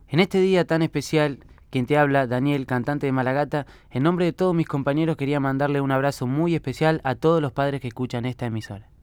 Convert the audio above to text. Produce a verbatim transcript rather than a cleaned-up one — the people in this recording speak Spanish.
En este día tan especial, quien te habla, Daniel, cantante de Malagata, en nombre de todos mis compañeros quería mandarle un abrazo muy especial a todos los padres que escuchan esta emisora.